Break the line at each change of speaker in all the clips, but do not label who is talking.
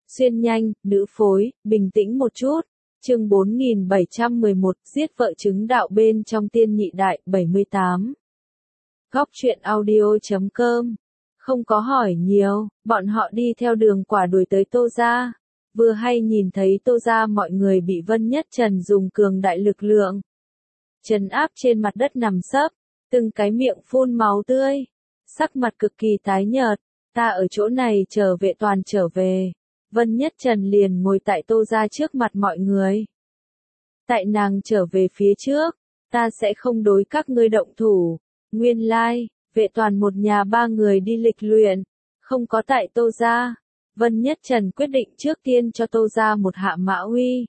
Xuyên nhanh, nữ phối, bình tĩnh một chút. Chương 4711, giết vợ chứng đạo bên trong tiên nhị đại, 78. Góc truyện audio.com. Không có hỏi nhiều, bọn họ đi theo đường quả đuổi tới Tô gia. Vừa hay nhìn thấy Tô gia mọi người bị Vân Nhất Trần dùng cường đại lực lượng trấn áp trên mặt đất nằm sấp, từng cái miệng phun máu tươi, sắc mặt cực kỳ tái nhợt. Ta ở chỗ này chờ Vệ Toàn trở về. Vân Nhất Trần liền ngồi tại Tô gia trước mặt mọi người. Tại nàng trở về phía trước, ta sẽ không đối các ngươi động thủ. Nguyên lai, Vệ Toàn một nhà ba người đi lịch luyện, không có tại Tô gia. Vân Nhất Trần quyết định trước tiên cho Tô gia một hạ mã uy.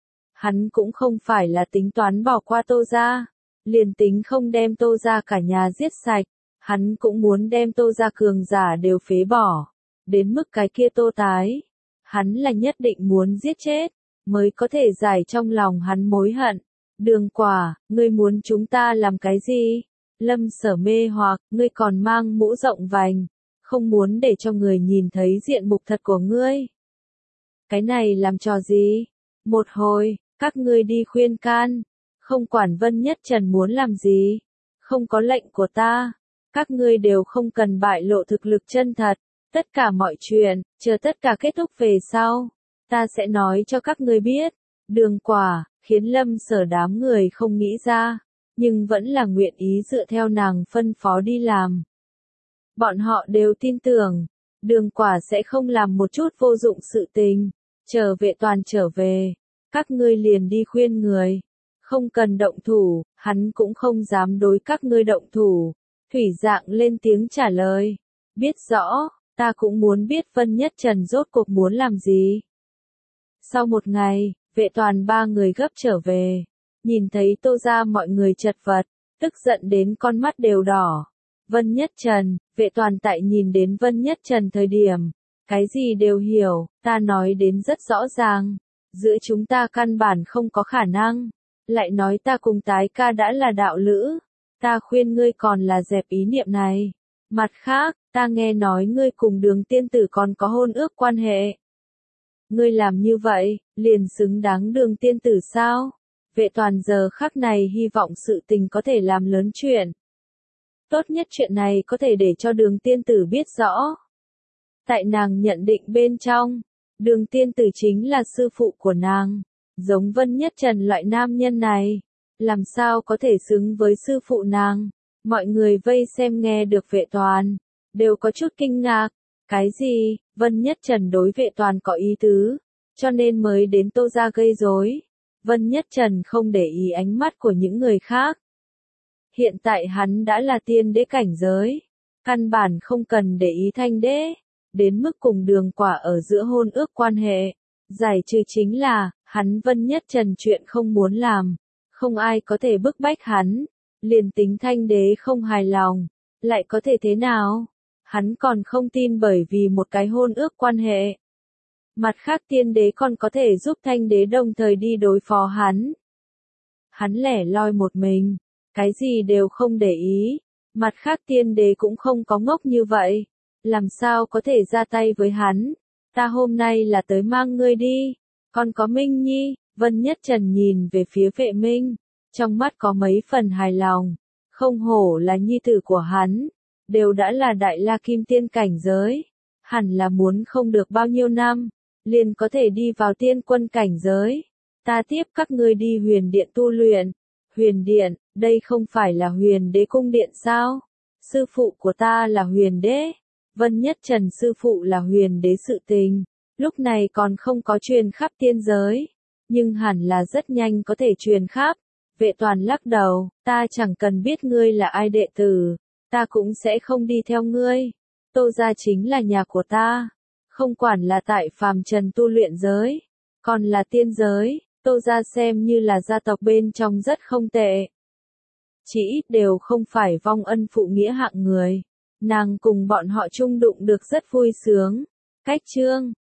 Hắn cũng không phải là tính toán bỏ qua Tô gia, liền tính không đem Tô gia cả nhà giết sạch, hắn cũng muốn đem Tô gia cường giả đều phế bỏ. Đến mức cái kia Tô Tái, hắn là nhất định muốn giết chết, mới có thể giải trong lòng hắn mối hận. Đường Quả, ngươi muốn chúng ta làm cái gì? Lâm Sở mê hoặc, ngươi còn mang mũ rộng vành, không muốn để cho người nhìn thấy diện mục thật của ngươi. Cái này làm trò gì? Một hồi, các ngươi đi khuyên can, không quản Vân Nhất Trần muốn làm gì, không có lệnh của ta, các ngươi đều không cần bại lộ thực lực chân thật. Tất cả mọi chuyện, chờ tất cả kết thúc về sau, ta sẽ nói cho các ngươi biết. Đường Quả, khiến Lâm Sở đám người không nghĩ ra, nhưng vẫn là nguyện ý dựa theo nàng phân phó đi làm. Bọn họ đều tin tưởng, Đường Quả sẽ không làm một chút vô dụng sự tình. Chờ Vệ Toàn trở về, các ngươi liền đi khuyên người, không cần động thủ, hắn cũng không dám đối các ngươi động thủ. Thủy Dạng lên tiếng trả lời, biết rõ. Ta cũng muốn biết Vân Nhất Trần rốt cuộc muốn làm gì. Sau một ngày, Vệ Toàn ba người gấp trở về, nhìn thấy Tô gia mọi người chật vật, tức giận đến con mắt đều đỏ. Vân Nhất Trần, Vệ Toàn tại nhìn đến Vân Nhất Trần thời điểm, cái gì đều hiểu, ta nói đến rất rõ ràng, giữa chúng ta căn bản không có khả năng, lại nói ta cùng Tái ca đã là đạo lữ, ta khuyên ngươi còn là dẹp ý niệm này. Mặt khác, ta nghe nói ngươi cùng Đường tiên tử còn có hôn ước quan hệ. Ngươi làm như vậy, liền xứng đáng Đường tiên tử sao? Vệ Toàn giờ khắc này hy vọng sự tình có thể làm lớn chuyện. Tốt nhất chuyện này có thể để cho Đường tiên tử biết rõ. Tại nàng nhận định bên trong, Đường tiên tử chính là sư phụ của nàng. Giống Vân Nhất Trần loại nam nhân này, làm sao có thể xứng với sư phụ nàng? Mọi người vây xem nghe được Vệ Toàn, đều có chút kinh ngạc. Cái gì? Vân Nhất Trần đối Vệ Toàn có ý tứ, cho nên mới đến Tô gia gây rối. Vân Nhất Trần không để ý ánh mắt của những người khác. Hiện tại hắn đã là tiên đế cảnh giới, căn bản không cần để ý thanh đế, đến mức cùng Đường Quả ở giữa hôn ước quan hệ. Giải trừ chính là, hắn Vân Nhất Trần chuyện không muốn làm, không ai có thể bức bách hắn. Liền tính thanh đế không hài lòng, lại có thể thế nào? Hắn còn không tin bởi vì một cái hôn ước quan hệ. Mặt khác tiên đế còn có thể giúp thanh đế đồng thời đi đối phó hắn. Hắn lẻ loi một mình, cái gì đều không để ý. Mặt khác tiên đế cũng không có ngốc như vậy. Làm sao có thể ra tay với hắn? Ta hôm nay là tới mang ngươi đi. Còn có Minh Nhi, Vân Nhất Trần nhìn về phía Vệ Minh. Trong mắt có mấy phần hài lòng, không hổ là nhi tử của hắn, đều đã là đại la kim tiên cảnh giới, hẳn là muốn không được bao nhiêu năm, liền có thể đi vào tiên quân cảnh giới. Ta tiếp các ngươi đi Huyền Điện tu luyện. Huyền Điện, đây không phải là Huyền Đế cung điện sao? Sư phụ của ta là Huyền Đế. Vân Nhất Trần sư phụ là Huyền Đế sự tình, lúc này còn không có truyền khắp tiên giới, nhưng hẳn là rất nhanh có thể truyền khắp. Vệ Toàn lắc đầu, ta chẳng cần biết ngươi là ai đệ tử, ta cũng sẽ không đi theo ngươi. Tô gia chính là nhà của ta, không quản là tại phàm trần tu luyện giới, còn là tiên giới, Tô gia xem như là gia tộc bên trong rất không tệ. Chỉ ít đều không phải vong ân phụ nghĩa hạng người, nàng cùng bọn họ chung đụng được rất vui sướng. Cách chương